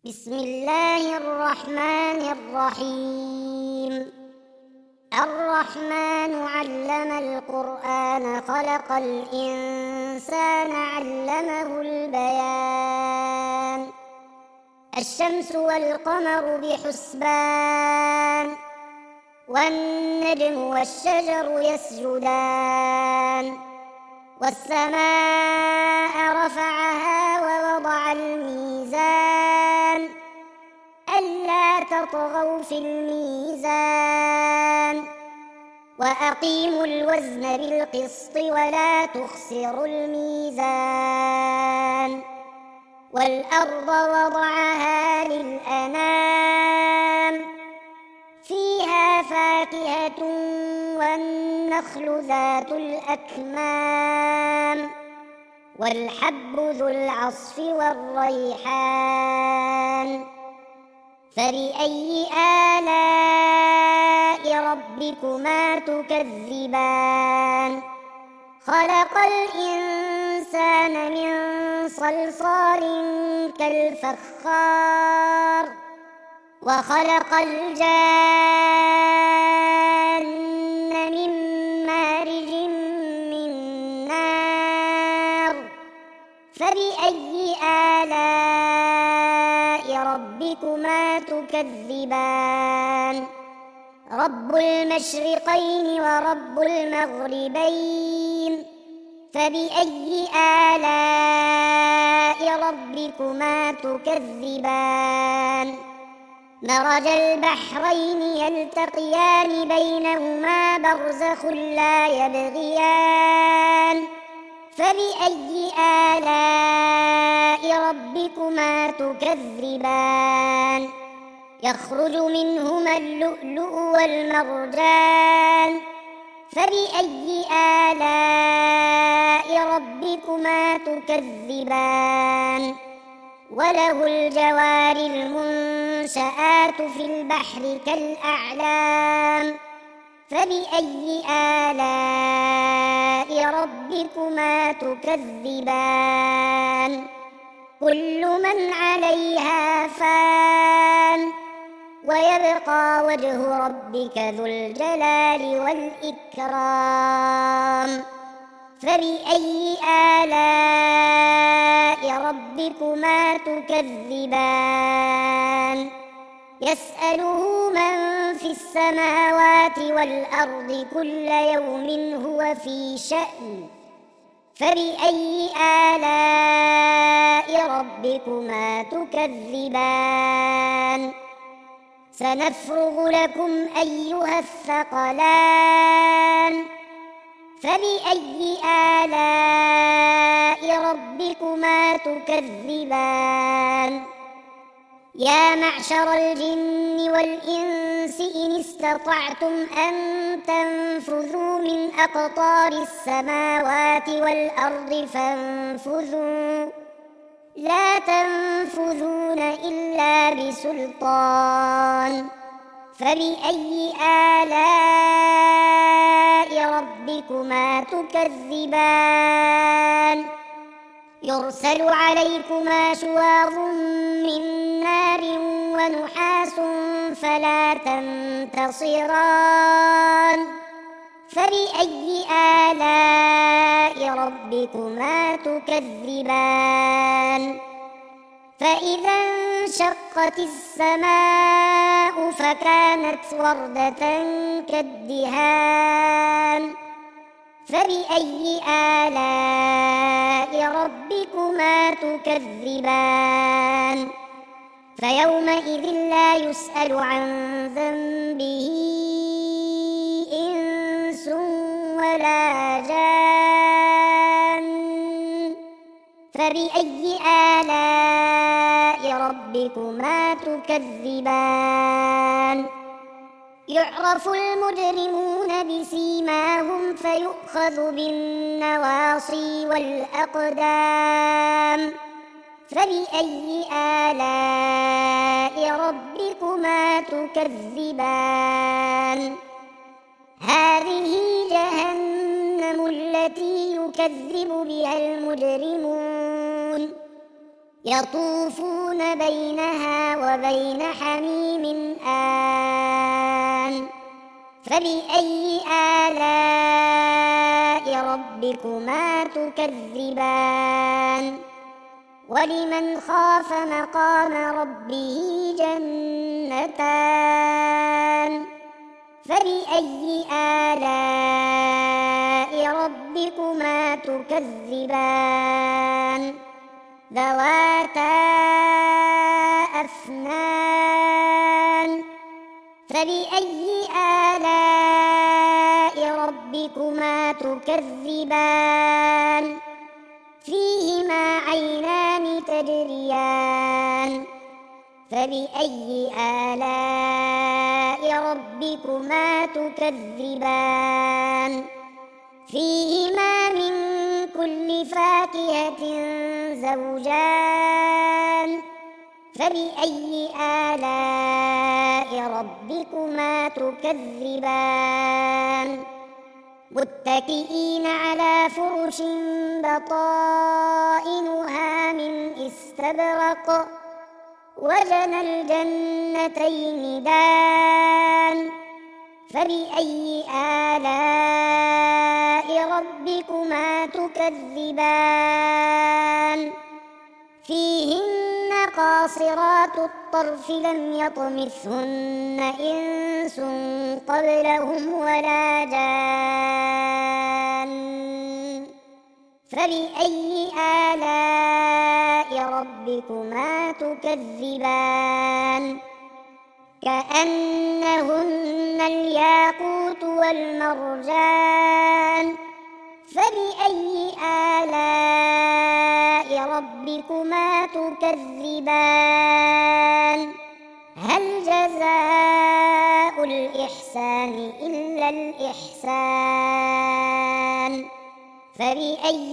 بسم الله الرحمن الرحيم. الرحمن علم القرآن خلق الإنسان علمه البيان. الشمس والقمر بحسبان والنجم والشجر يسجدان والسماء رفعها ووضع الميزان ألا تطغوا في الميزان وأقيموا الوزن بالقسط ولا تخسروا الميزان والأرض وضعها للأنام فيها فاكهة والنخل ذات الأكمام والحب ذو العصف والريحان. فبأي آلاء ربكما تكذبان؟ خلق الإنسان من صلصال كالفخار وخلق الجان من مارج من نار. فبأي آلاء ربكما تكذبان؟ رب المشرقين ورب المغربين. فبأي آلاء ربكما تكذبان؟ مرج البحرين يلتقيان بينهما برزخ لا يبغيان. فبأي آلاء ربكما تكذبان؟ يخرج منهما اللؤلؤ والمرجان. فبأي آلاء ربكما تكذبان؟ وله الجوار المنشآت في البحر كالأعلام. فبأي آلاء ربكما تكذبان؟ كل من عليها فان ويبقى وجه ربك ذو الجلال والإكرام. فبأي آلاء ربكما تكذبان؟ يسأله من في السماوات والأرض كل يوم هو في شأن. فبأي آلاء ربكما تكذبان؟ سنفرغ لكم أيها الثقلان. فبأي آلاء ربكما تكذبان؟ يا معشر الجن والإنس إن استطعتم أن تنفذوا من أقطار السماوات والأرض فانفذوا لا تنفذون إلا بسلطان. فبأي آلاء ربكما تكذبان؟ يرسل عليكما شواظ من نار ونحاس فلا تنتصران. فبأي آلاء ربكما تكذبان؟ فإذا انشقت السماء فكانت وردة كالدهان. فبأي آلاء ربكما تكذبان؟ فيومئذ لا يسأل عن ذنبه إنس ولا جان. فبأي آلاء ربكما تكذبان؟ يعرف المجرمون بسيماهم فيؤخذ بالنواصي والأقدام. فبأي آلاء ربكما تكذبان؟ هذه جهنم التي يكذب بها المجرمون يطوفون بينها وبين حميم آن فبأي آلاء ربكما تكذبان ولمن خاف مقام ربه جنتان فبأي آلاء ربكما تكذبان ذواتا أفنان فبأي آلاء ربكما تكذبان فيهما عينان تجريان فبأي آلاء ربكما تكذبان فيهما من كل فاكهة زوجان فبأي آلاء ربكما تكذبان متكئين على فرش بطائنها من استبرق وجنى الجنتين دان فبأي آلاء ربكما تكذبان فيهن قاصرات الطرف لم يطمثهن إنس قبلهم ولا جان فبأي آلاء ربكما تكذبان كأنهن الياقوت والمرجان فبأي آلاء ربكما تكذبان هل جزاء الإحسان إلا الإحسان فبأي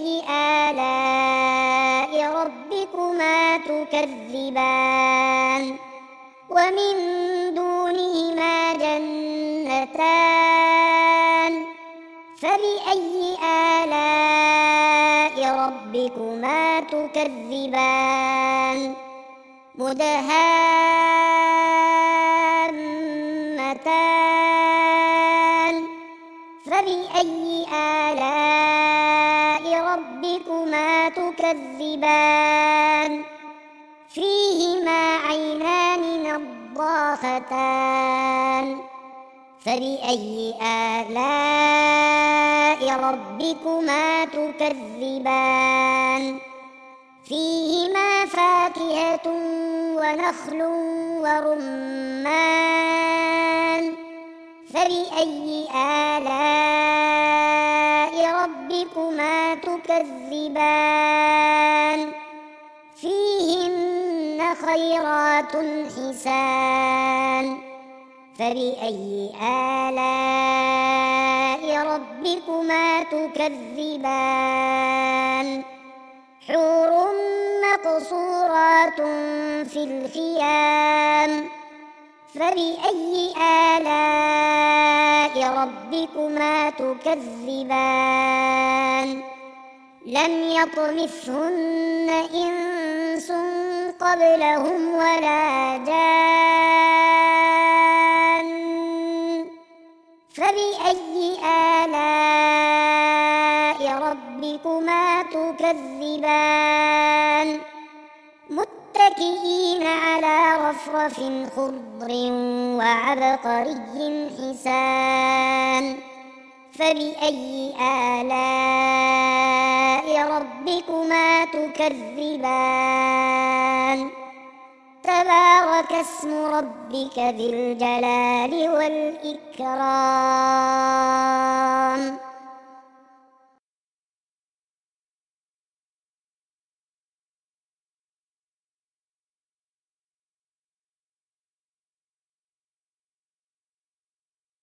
آلاء ربكما تكذبان ومن دونهما جنتان فبأي آلاء ربكما تكذبان مدهامتان فبأي آلاء ربكما تكذبان فيهما عينان نضاختان فبأي آلاء ربكما تكذبان فيهما فاكهة ونخل ورمان فبأي آلاء ربكما تكذبان فيهن خيرات حسان فبأي آلاء ربكما تكذبان حور مقصورات في الخيام فبأي آلاء ربكما تكذبان لم يطمثهن إنس قبلهم ولا جان فبأي آلاء ربكما تكذبان متكئين على رفرف خضر وعبقري حسان فبأي آلاء ربكما تكذبان تبارك اسم ربك ذي الجلال والإكرام